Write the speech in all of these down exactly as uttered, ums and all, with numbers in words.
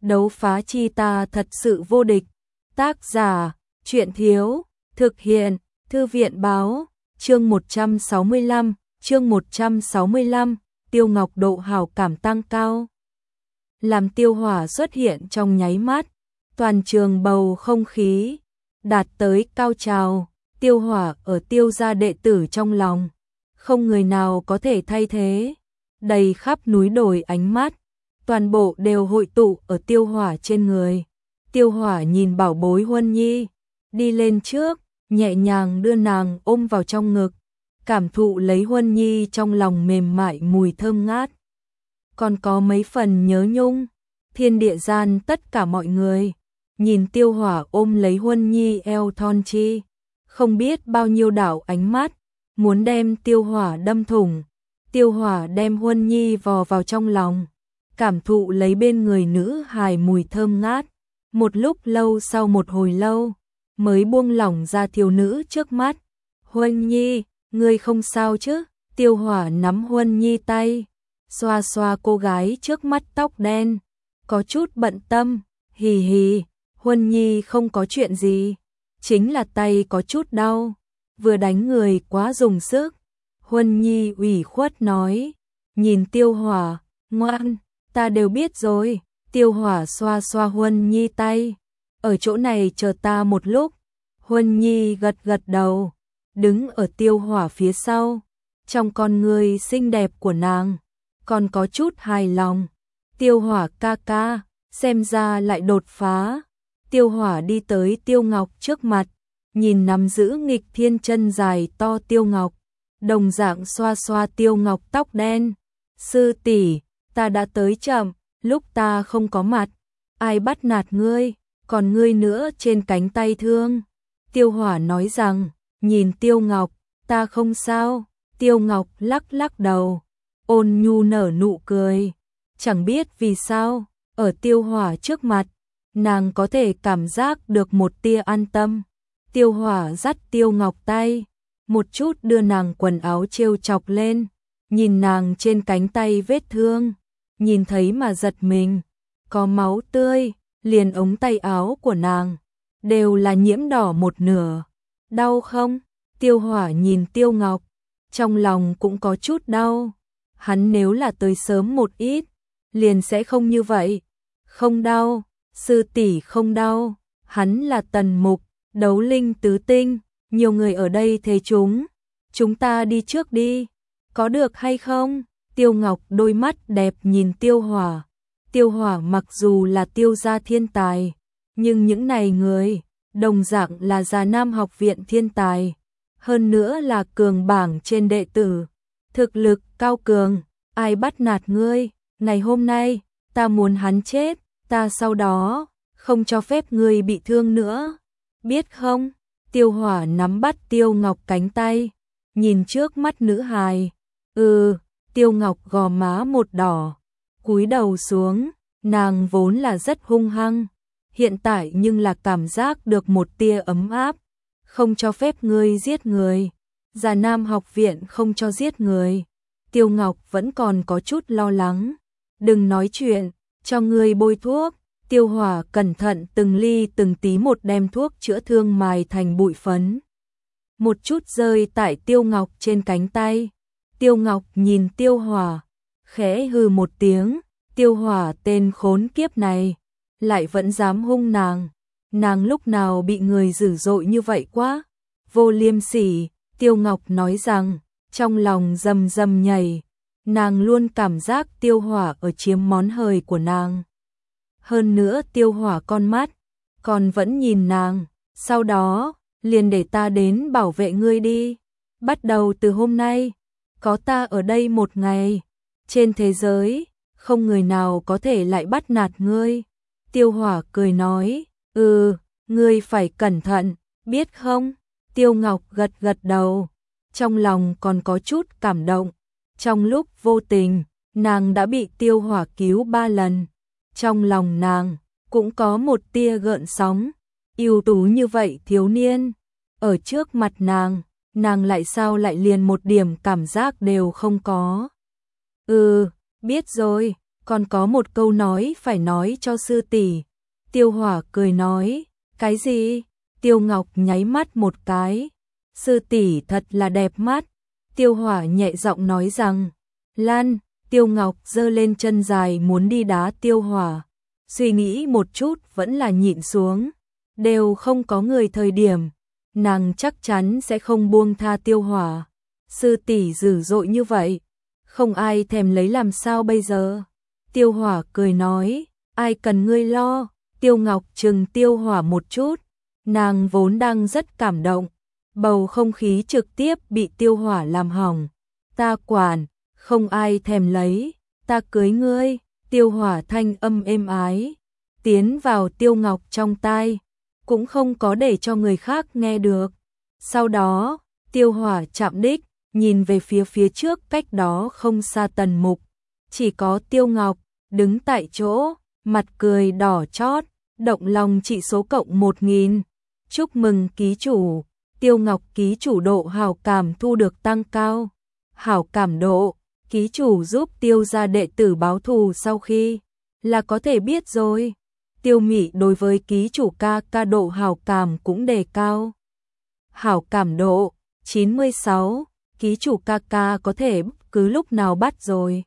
Đấu phá chi ta thật sự vô địch. Tác giả, Truyện Thiếu, thực hiện, Thư viện Báo, chương một trăm sáu mươi lăm, chương một trăm sáu mươi lăm, Tiêu Ngọc độ hảo cảm tăng cao. Làm Tiêu Hỏa xuất hiện trong nháy mắt, toàn trường bầu không khí đạt tới cao trào. Tiêu Hỏa ở Tiêu gia đệ tử trong lòng, không người nào có thể thay thế. Đầy khắp núi đồi ánh mắt, toàn bộ đều hội tụ ở Tiêu Hỏa trên người. Tiêu Hỏa nhìn bảo bối Huân Nhi, đi lên trước, nhẹ nhàng đưa nàng ôm vào trong ngực, cảm thụ lấy Huân Nhi trong lòng mềm mại mùi thơm ngát. Còn có mấy phần nhớ nhung, thiên địa gian tất cả mọi người, nhìn Tiêu Hỏa ôm lấy Huân Nhi eo thon chi, không biết bao nhiêu đảo ánh mắt, muốn đem Tiêu Hỏa đâm thủng. Tiêu Hỏa đem Huân Nhi vò vào trong lòng, cảm thụ lấy bên người nữ hài mùi thơm ngát. Một lúc lâu sau một hồi lâu, mới buông lỏng ra thiếu nữ trước mắt. Huân Nhi, ngươi không sao chứ? Tiêu Hỏa nắm Huân Nhi tay, xoa xoa cô gái trước mắt tóc đen, có chút bận tâm. Hì hì, Huân Nhi không có chuyện gì, chính là tay có chút đau, vừa đánh người quá dùng sức. Huân Nhi ủy khuất nói, nhìn Tiêu Hỏa, ngoan, ta đều biết rồi. Tiêu Hỏa xoa xoa Huân Nhi tay, ở chỗ này chờ ta một lúc. Huân Nhi gật gật đầu, đứng ở Tiêu Hỏa phía sau, trong con người xinh đẹp của nàng, còn có chút hài lòng. Tiêu Hỏa ca ca, xem ra lại đột phá. Tiêu Hỏa đi tới Tiêu Ngọc trước mặt, nhìn nắm giữ nghịch thiên chân dài to Tiêu Ngọc, đồng dạng xoa xoa Tiêu Ngọc tóc đen. Sư tỷ, ta đã tới chậm, lúc ta không có mặt, ai bắt nạt ngươi, còn ngươi nữa trên cánh tay thương. Tiêu Hỏa nói rằng, nhìn Tiêu Ngọc, ta không sao. Tiêu Ngọc lắc lắc đầu, ôn nhu nở nụ cười. Chẳng biết vì sao, ở Tiêu Hỏa trước mặt, nàng có thể cảm giác được một tia an tâm. Tiêu Hỏa dắt Tiêu Ngọc tay, một chút đưa nàng quần áo trêu chọc lên, nhìn nàng trên cánh tay vết thương, nhìn thấy mà giật mình, có máu tươi, liền ống tay áo của nàng đều là nhiễm đỏ một nửa. Đau không? Tiêu Hỏa nhìn Tiêu Ngọc, trong lòng cũng có chút đau. Hắn nếu là tới sớm một ít, liền sẽ không như vậy. Không đau, sư tỷ không đau. Hắn là Tần Mục, đấu linh tứ tinh, nhiều người ở đây thế chúng, chúng ta đi trước đi, có được hay không? Tiêu Ngọc đôi mắt đẹp nhìn Tiêu Hỏa. Tiêu Hỏa mặc dù là Tiêu gia thiên tài, nhưng những này người, đồng dạng là Già Nam học viện thiên tài, hơn nữa là cường bảng trên đệ tử, thực lực cao cường, ai bắt nạt ngươi? Ngày hôm nay, ta muốn hắn chết, ta sau đó không cho phép ngươi bị thương nữa, biết không? Tiêu Hỏa nắm bắt Tiêu Ngọc cánh tay, nhìn trước mắt nữ hài. Ừ, Tiêu Ngọc gò má một đỏ, cúi đầu xuống, nàng vốn là rất hung hăng, hiện tại nhưng là cảm giác được một tia ấm áp. Không cho phép ngươi giết người, Già Nam học viện không cho giết người. Tiêu Ngọc vẫn còn có chút lo lắng. Đừng nói chuyện, cho ngươi bôi thuốc. Tiêu Hỏa cẩn thận từng ly từng tí một đem thuốc chữa thương mài thành bụi phấn, một chút rơi tại Tiêu Ngọc trên cánh tay. Tiêu Ngọc nhìn Tiêu Hỏa, khẽ hừ một tiếng. Tiêu Hỏa tên khốn kiếp này, lại vẫn dám hung nàng. Nàng lúc nào bị người dữ dội như vậy quá, vô liêm sỉ. Tiêu Ngọc nói rằng, trong lòng rầm rầm nhảy, nàng luôn cảm giác Tiêu Hỏa ở chiếm món hời của nàng. Hơn nữa Tiêu Hỏa con mắt, còn vẫn nhìn nàng, sau đó, liền để ta đến bảo vệ ngươi đi. Bắt đầu từ hôm nay, có ta ở đây một ngày, trên thế giới, không người nào có thể lại bắt nạt ngươi. Tiêu Hỏa cười nói, ừ, ngươi phải cẩn thận, biết không? Tiêu Ngọc gật gật đầu, trong lòng còn có chút cảm động. Trong lúc vô tình, nàng đã bị Tiêu Hỏa cứu ba lần. Trong lòng nàng cũng có một tia gợn sóng. Ưu tú như vậy thiếu niên, ở trước mặt nàng, nàng lại sao lại liền một điểm cảm giác đều không có. Ừ, biết rồi. còn có một câu nói phải nói cho sư tỷ. Tiêu Hỏa cười nói, cái gì? Tiêu Ngọc nháy mắt một cái, sư tỷ thật là đẹp mắt. Tiêu Hỏa nhẹ giọng nói rằng, Lan. Tiêu Ngọc giơ lên chân dài muốn đi đá Tiêu Hỏa, suy nghĩ một chút vẫn là nhịn xuống, đều không có người thời điểm, nàng chắc chắn sẽ không buông tha Tiêu Hỏa. Sư tỷ dữ dội như vậy, không ai thèm lấy làm sao bây giờ? Tiêu Hỏa cười nói, ai cần ngươi lo. Tiêu Ngọc trừng Tiêu Hỏa một chút, nàng vốn đang rất cảm động, bầu không khí trực tiếp bị Tiêu Hỏa làm hỏng. Ta quản, không ai thèm lấy, ta cưới ngươi. Tiêu Hỏa thanh âm êm ái, tiến vào Tiêu Ngọc trong tai, cũng không có để cho người khác nghe được. Sau đó, Tiêu Hỏa chạm đích, nhìn về phía phía trước cách đó không xa Tần Mục, chỉ có Tiêu Ngọc đứng tại chỗ, mặt cười đỏ chót, động lòng trị số cộng một nghìn. Chúc mừng ký chủ, Tiêu Ngọc ký chủ độ hảo cảm thu được tăng cao. Hảo cảm độ, ký chủ giúp Tiêu gia đệ tử báo thù sau khi là có thể biết rồi. Tiêu Mị đối với ký chủ ca ca độ hảo cảm cũng đề cao. Hảo cảm độ chín mươi sáu, ký chủ ca ca có thể bất cứ lúc nào bắt rồi.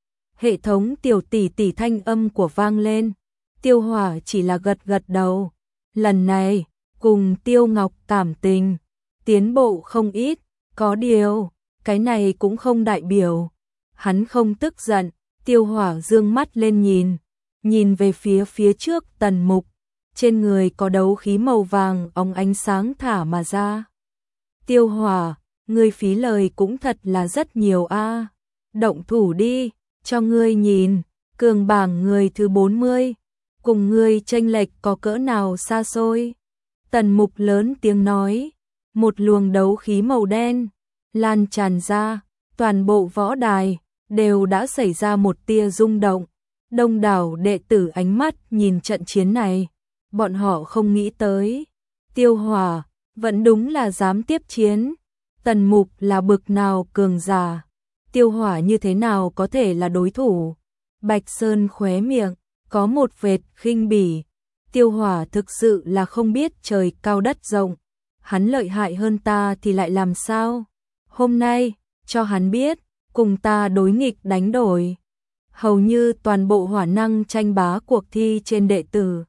Hệ thống tiểu tỷ tỷ thanh âm của vang lên, Tiêu Hỏa chỉ là gật gật đầu. Lần này, cùng Tiêu Ngọc cảm tình, tiến bộ không ít, có điều, cái này cũng không đại biểu. Hắn không tức giận, Tiêu Hỏa dương mắt lên nhìn, nhìn về phía phía trước Tần Mục, trên người có đấu khí màu vàng óng ánh sáng thả mà ra. Tiêu Hỏa, ngươi phí lời cũng thật là rất nhiều a. Động thủ đi, cho ngươi nhìn, cường bảng người thứ bốn mươi, cùng ngươi chênh lệch có cỡ nào xa xôi. Tần Mục lớn tiếng nói, một luồng đấu khí màu đen lan tràn ra, toàn bộ võ đài đều đã xảy ra một tia rung động. Đông đảo đệ tử ánh mắt nhìn trận chiến này, bọn họ không nghĩ tới, Tiêu Hỏa vẫn đúng là dám tiếp chiến. Tần Mục là bực nào cường giả, Tiêu Hỏa như thế nào có thể là đối thủ? Bạch Sơn khóe miệng có một vệt khinh bỉ, Tiêu Hỏa thực sự là không biết trời cao đất rộng, hắn lợi hại hơn ta thì lại làm sao? Hôm nay, cho hắn biết, cùng ta đối nghịch đánh đổi. Hầu như toàn bộ hỏa năng tranh bá cuộc thi trên đệ tử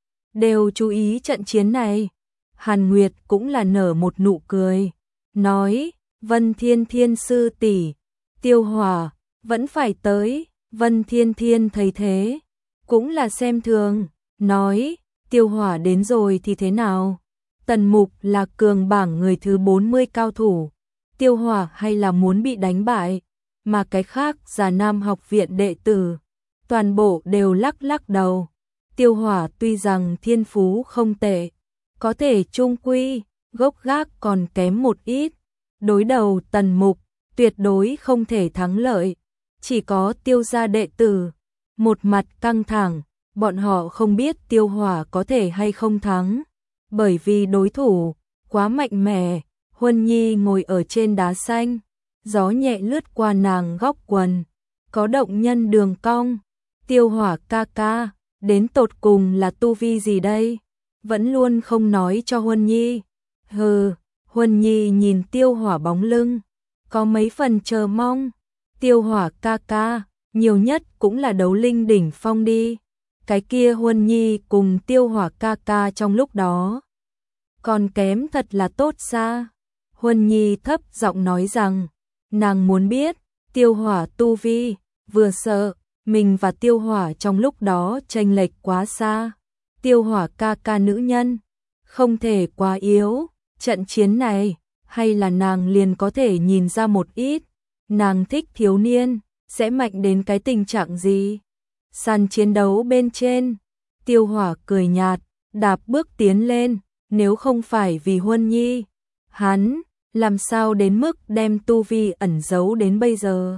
đều chú ý trận chiến này. Hàn Nguyệt cũng là nở một nụ cười, nói, Vân Thiên Thiên sư tỷ, Tiêu Hỏa vẫn phải tới. Vân Thiên Thiên thấy thế, cũng là xem thường, nói, Tiêu Hỏa đến rồi thì thế nào? Tần Mục là cường bảng người thứ bốn mươi cao thủ, Tiêu Hỏa hay là muốn bị đánh bại? Mà cái khác Già Nam học viện đệ tử, toàn bộ đều lắc lắc đầu. Tiêu Hỏa tuy rằng thiên phú không tệ, có thể chung quy, gốc gác còn kém một ít. Đối đầu Tần Mục, tuyệt đối không thể thắng lợi. Chỉ có Tiêu gia đệ tử, một mặt căng thẳng, bọn họ không biết Tiêu Hỏa có thể hay không thắng. Bởi vì đối thủ quá mạnh mẽ. Huân Nhi ngồi ở trên đá xanh, gió nhẹ lướt qua nàng góc quần, có động nhân đường cong. Tiêu Hỏa ca ca, đến tột cùng là tu vi gì đây? Vẫn luôn không nói cho Huân Nhi. Hừ, Huân Nhi nhìn Tiêu Hỏa bóng lưng, có mấy phần chờ mong. Tiêu Hỏa ca ca, nhiều nhất cũng là đấu linh đỉnh phong đi. Cái kia Huân Nhi cùng Tiêu Hỏa ca ca trong lúc đó còn kém thật là tốt xa. Huân Nhi thấp giọng nói rằng, nàng muốn biết Tiêu Hỏa tu vi, vừa sợ mình và Tiêu Hỏa trong lúc đó chênh lệch quá xa. Tiêu Hỏa ca ca nữ nhân, không thể quá yếu, trận chiến này, hay là nàng liền có thể nhìn ra một ít. Nàng thích thiếu niên, sẽ mạnh đến cái tình trạng gì? Sàn chiến đấu bên trên, Tiêu Hỏa cười nhạt, đạp bước tiến lên, nếu không phải vì Huân Nhi, hắn làm sao đến mức đem tu vi ẩn giấu đến bây giờ.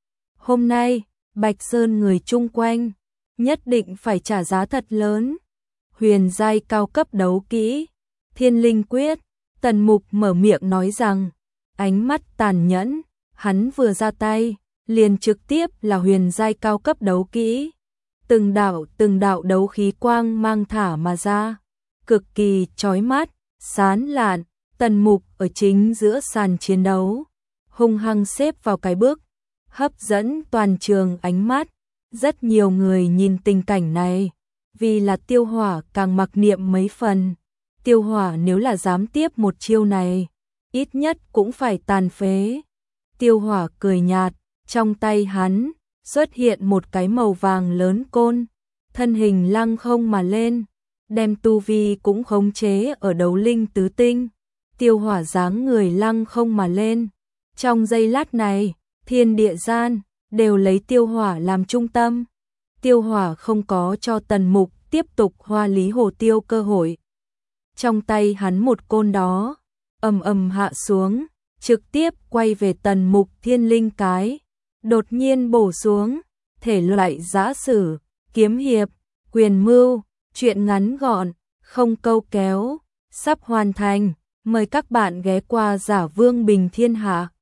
Hôm nay, Bạch Sơn người chung quanh, nhất định phải trả giá thật lớn. Huyền giai cao cấp đấu kỹ, Thiên Linh Quyết, Tần Mục mở miệng nói rằng, ánh mắt tàn nhẫn, hắn vừa ra tay, liền trực tiếp là huyền giai cao cấp đấu kỹ. Từng đạo từng đạo đấu khí quang mang thả mà ra, cực kỳ chói mắt, sán lạn. Tần Mục ở chính giữa sàn chiến đấu, hung hăng xếp vào cái bước, hấp dẫn toàn trường ánh mắt. Rất nhiều người nhìn tình cảnh này, vì là Tiêu Hỏa càng mặc niệm mấy phần. Tiêu Hỏa nếu là dám tiếp một chiêu này, ít nhất cũng phải tàn phế. Tiêu Hỏa cười nhạt, trong tay hắn xuất hiện một cái màu vàng lớn côn, thân hình lăng không mà lên, đem tu vi cũng khống chế ở đấu linh tứ tinh. Tiêu Hỏa dáng người lăng không mà lên, trong giây lát này, thiên địa gian đều lấy Tiêu Hỏa làm trung tâm. Tiêu Hỏa không có cho Tần Mục tiếp tục hoa lý hồ tiêu cơ hội. Trong tay hắn một côn đó, ầm ầm hạ xuống, trực tiếp quay về Tần Mục thiên linh cái, đột nhiên bổ xuống. Thể loại giã sử, kiếm hiệp, quyền mưu, truyện ngắn gọn, không câu kéo, sắp hoàn thành. Mời các bạn ghé qua Giả Vương Bình Thiên Hạ.